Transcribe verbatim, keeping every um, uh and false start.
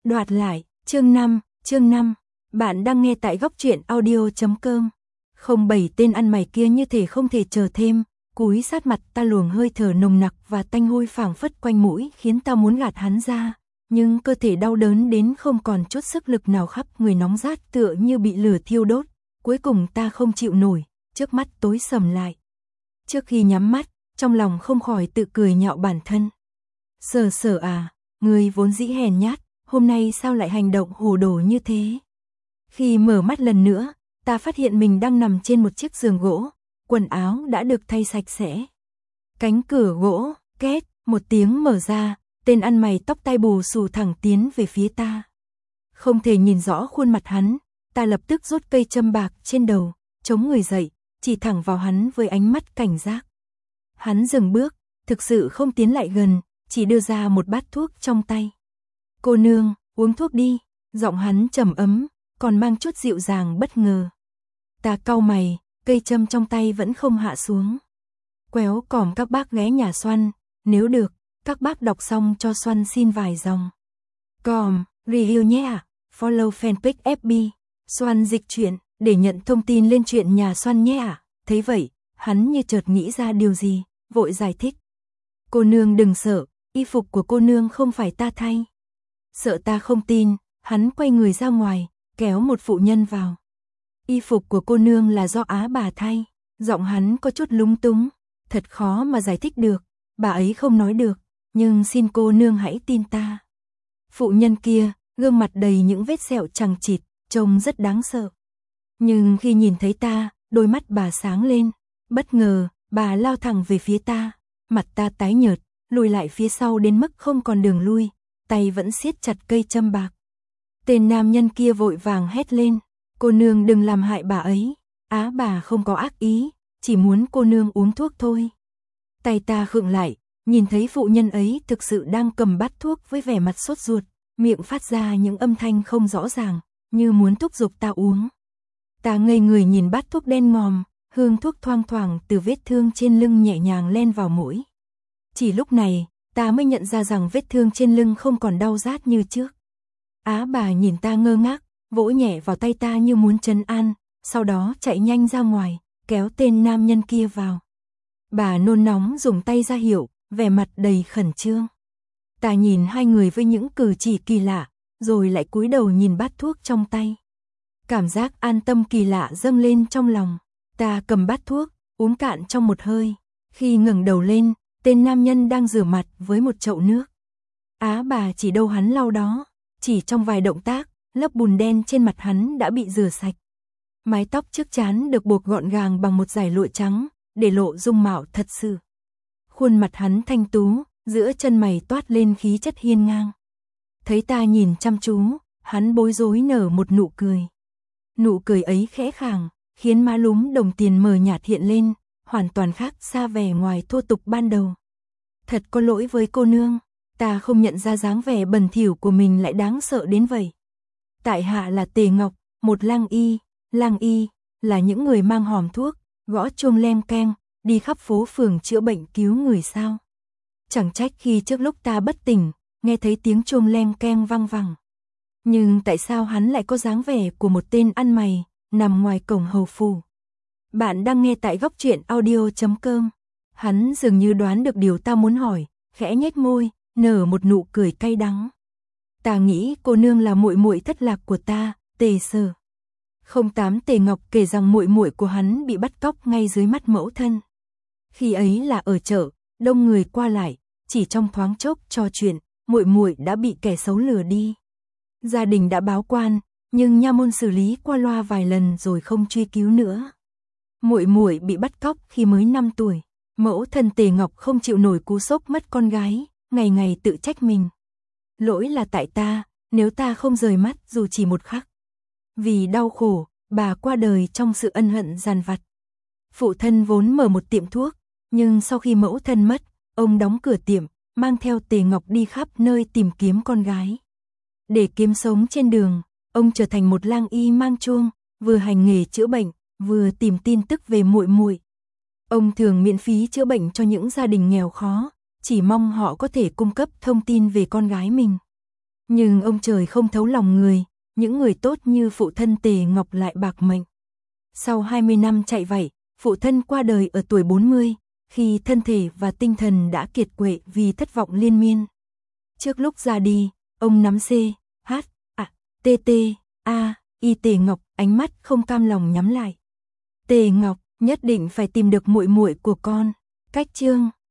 Đoạt lại, chương năm, chương năm. Bạn đang nghe tại góc truyện audio chấm com. Không bảy tên ăn mày kia như thể không thể chờ thêm, cúi sát mặt ta, luồng hơi thở nồng nặc và tanh hôi phảng phất quanh mũi khiến ta muốn gạt hắn ra, nhưng cơ thể đau đớn đến không còn chút sức lực nào, khắp người nóng rát tựa như bị lửa thiêu đốt. Cuối cùng ta không chịu nổi, trước mắt tối sầm lại. Trước khi nhắm mắt, trong lòng không khỏi tự cười nhạo bản thân. Sở Sở à, ngươi vốn dĩ hèn nhát, hôm nay sao lại hành động hồ đồ như thế? Khi mở mắt lần nữa, ta phát hiện mình đang nằm trên một chiếc giường gỗ, quần áo đã được thay sạch sẽ. Cánh cửa gỗ, két, một tiếng mở ra, tên ăn mày tóc tai bù xù thẳng tiến về phía ta. Không thể nhìn rõ khuôn mặt hắn, ta lập tức rút cây châm bạc trên đầu, chống người dậy, chỉ thẳng vào hắn với ánh mắt cảnh giác. Hắn dừng bước, thực sự không tiến lại gần, chỉ đưa ra một bát thuốc trong tay. Cô nương, uống thuốc đi, giọng hắn trầm ấm, còn mang chút dịu dàng bất ngờ. Ta cau mày, cây châm trong tay vẫn không hạ xuống. Quéo còm các bác ghé nhà Xoăn, nếu được, các bác đọc xong cho Xoăn xin vài dòng. Còm, review nhé ạ, follow fanpage ép bê, Xoăn dịch truyện, để nhận thông tin lên chuyện nhà Xoăn nhé ạ. Thấy vậy, hắn như chợt nghĩ ra điều gì, vội giải thích. Cô nương đừng sợ, y phục của cô nương không phải ta thay. Sợ ta không tin, hắn quay người ra ngoài, kéo một phụ nhân vào. Y phục của cô nương là do Á bà thay. Giọng hắn có chút lúng túng, thật khó mà giải thích được, bà ấy không nói được, nhưng xin cô nương hãy tin ta. Phụ nhân kia, gương mặt đầy những vết sẹo chằng chịt, trông rất đáng sợ. Nhưng khi nhìn thấy ta, đôi mắt bà sáng lên, bất ngờ, bà lao thẳng về phía ta, mặt ta tái nhợt, lùi lại phía sau đến mức không còn đường lui, tay vẫn siết chặt cây châm bạc. Tên nam nhân kia vội vàng hét lên, cô nương đừng làm hại bà ấy, Á bà không có ác ý, chỉ muốn cô nương uống thuốc thôi. Tay ta khựng lại, nhìn thấy phụ nhân ấy thực sự đang cầm bát thuốc với vẻ mặt sốt ruột, miệng phát ra những âm thanh không rõ ràng, như muốn thúc giục ta uống. Ta ngây người nhìn bát thuốc đen ngòm, hương thuốc thoang thoảng từ vết thương trên lưng nhẹ nhàng len vào mũi. Chỉ lúc này, ta mới nhận ra rằng vết thương trên lưng không còn đau rát như trước. Á bà nhìn ta ngơ ngác, vỗ nhẹ vào tay ta như muốn trấn an, sau đó chạy nhanh ra ngoài, kéo tên nam nhân kia vào. Bà nôn nóng dùng tay ra hiệu, vẻ mặt đầy khẩn trương. Ta nhìn hai người với những cử chỉ kỳ lạ, rồi lại cúi đầu nhìn bát thuốc trong tay. Cảm giác an tâm kỳ lạ dâng lên trong lòng. Ta cầm bát thuốc, uống cạn trong một hơi. Khi ngẩng đầu lên, tên nam nhân đang rửa mặt với một chậu nước. Á bà chỉ đâu hắn lau đó, chỉ trong vài động tác, lớp bùn đen trên mặt hắn đã bị rửa sạch. Mái tóc trước trán được buộc gọn gàng bằng một dải lụa trắng, để lộ dung mạo thật sự. Khuôn mặt hắn thanh tú, giữa chân mày toát lên khí chất hiên ngang. Thấy ta nhìn chăm chú, hắn bối rối nở một nụ cười. Nụ cười ấy khẽ khàng, khiến má lúm đồng tiền mờ nhạt hiện lên, hoàn toàn khác xa vẻ ngoài thô tục ban đầu. Thật có lỗi với cô nương, ta không nhận ra dáng vẻ bẩn thỉu của mình lại đáng sợ đến vậy. Tại hạ là Tề Ngọc, một lang y, lang y là những người mang hòm thuốc, gõ chuông leng keng, đi khắp phố phường chữa bệnh cứu người sao. Chẳng trách khi trước lúc ta bất tỉnh, nghe thấy tiếng chuông leng keng vang vẳng. Nhưng tại sao hắn lại có dáng vẻ của một tên ăn mày, nằm ngoài cổng hầu phủ? Bạn đang nghe tại góc truyện audio chấm com. Hắn dường như đoán được điều ta muốn hỏi, khẽ nhếch môi, nở một nụ cười cay đắng. Ta nghĩ cô nương là muội muội thất lạc của ta, Tề Sở. Không tám Tề Ngọc kể rằng muội muội của hắn bị bắt cóc ngay dưới mắt mẫu thân. Khi ấy là ở chợ, đông người qua lại, chỉ trong thoáng chốc trò chuyện, muội muội đã bị kẻ xấu lừa đi. Gia đình đã báo quan, nhưng nha môn xử lý qua loa vài lần rồi không truy cứu nữa. Muội muội bị bắt cóc khi mới năm tuổi, mẫu thân Tề Ngọc không chịu nổi cú sốc mất con gái, ngày ngày tự trách mình. Lỗi là tại ta, nếu ta không rời mắt dù chỉ một khắc. Vì đau khổ, bà qua đời trong sự ân hận dằn vặt. Phụ thân vốn mở một tiệm thuốc, nhưng sau khi mẫu thân mất, ông đóng cửa tiệm, mang theo Tề Ngọc đi khắp nơi tìm kiếm con gái. Để kiếm sống trên đường, ông trở thành một lang y mang chuông, vừa hành nghề chữa bệnh, vừa tìm tin tức về muội muội. Ông thường miễn phí chữa bệnh cho những gia đình nghèo khó, chỉ mong họ có thể cung cấp thông tin về con gái mình. Nhưng ông trời không thấu lòng người, những người tốt như phụ thân Tề Ngọc lại bạc mệnh. Sau hai mươi năm chạy vạy, phụ thân qua đời ở tuổi bốn mươi, khi thân thể và tinh thần đã kiệt quệ vì thất vọng liên miên. Trước lúc ra đi, ông nắm C, H, A, T T, A, Y Tề Ngọc, ánh mắt không cam lòng nhắm lại. Tề Ngọc, nhất định phải tìm được muội muội của con. Cách chương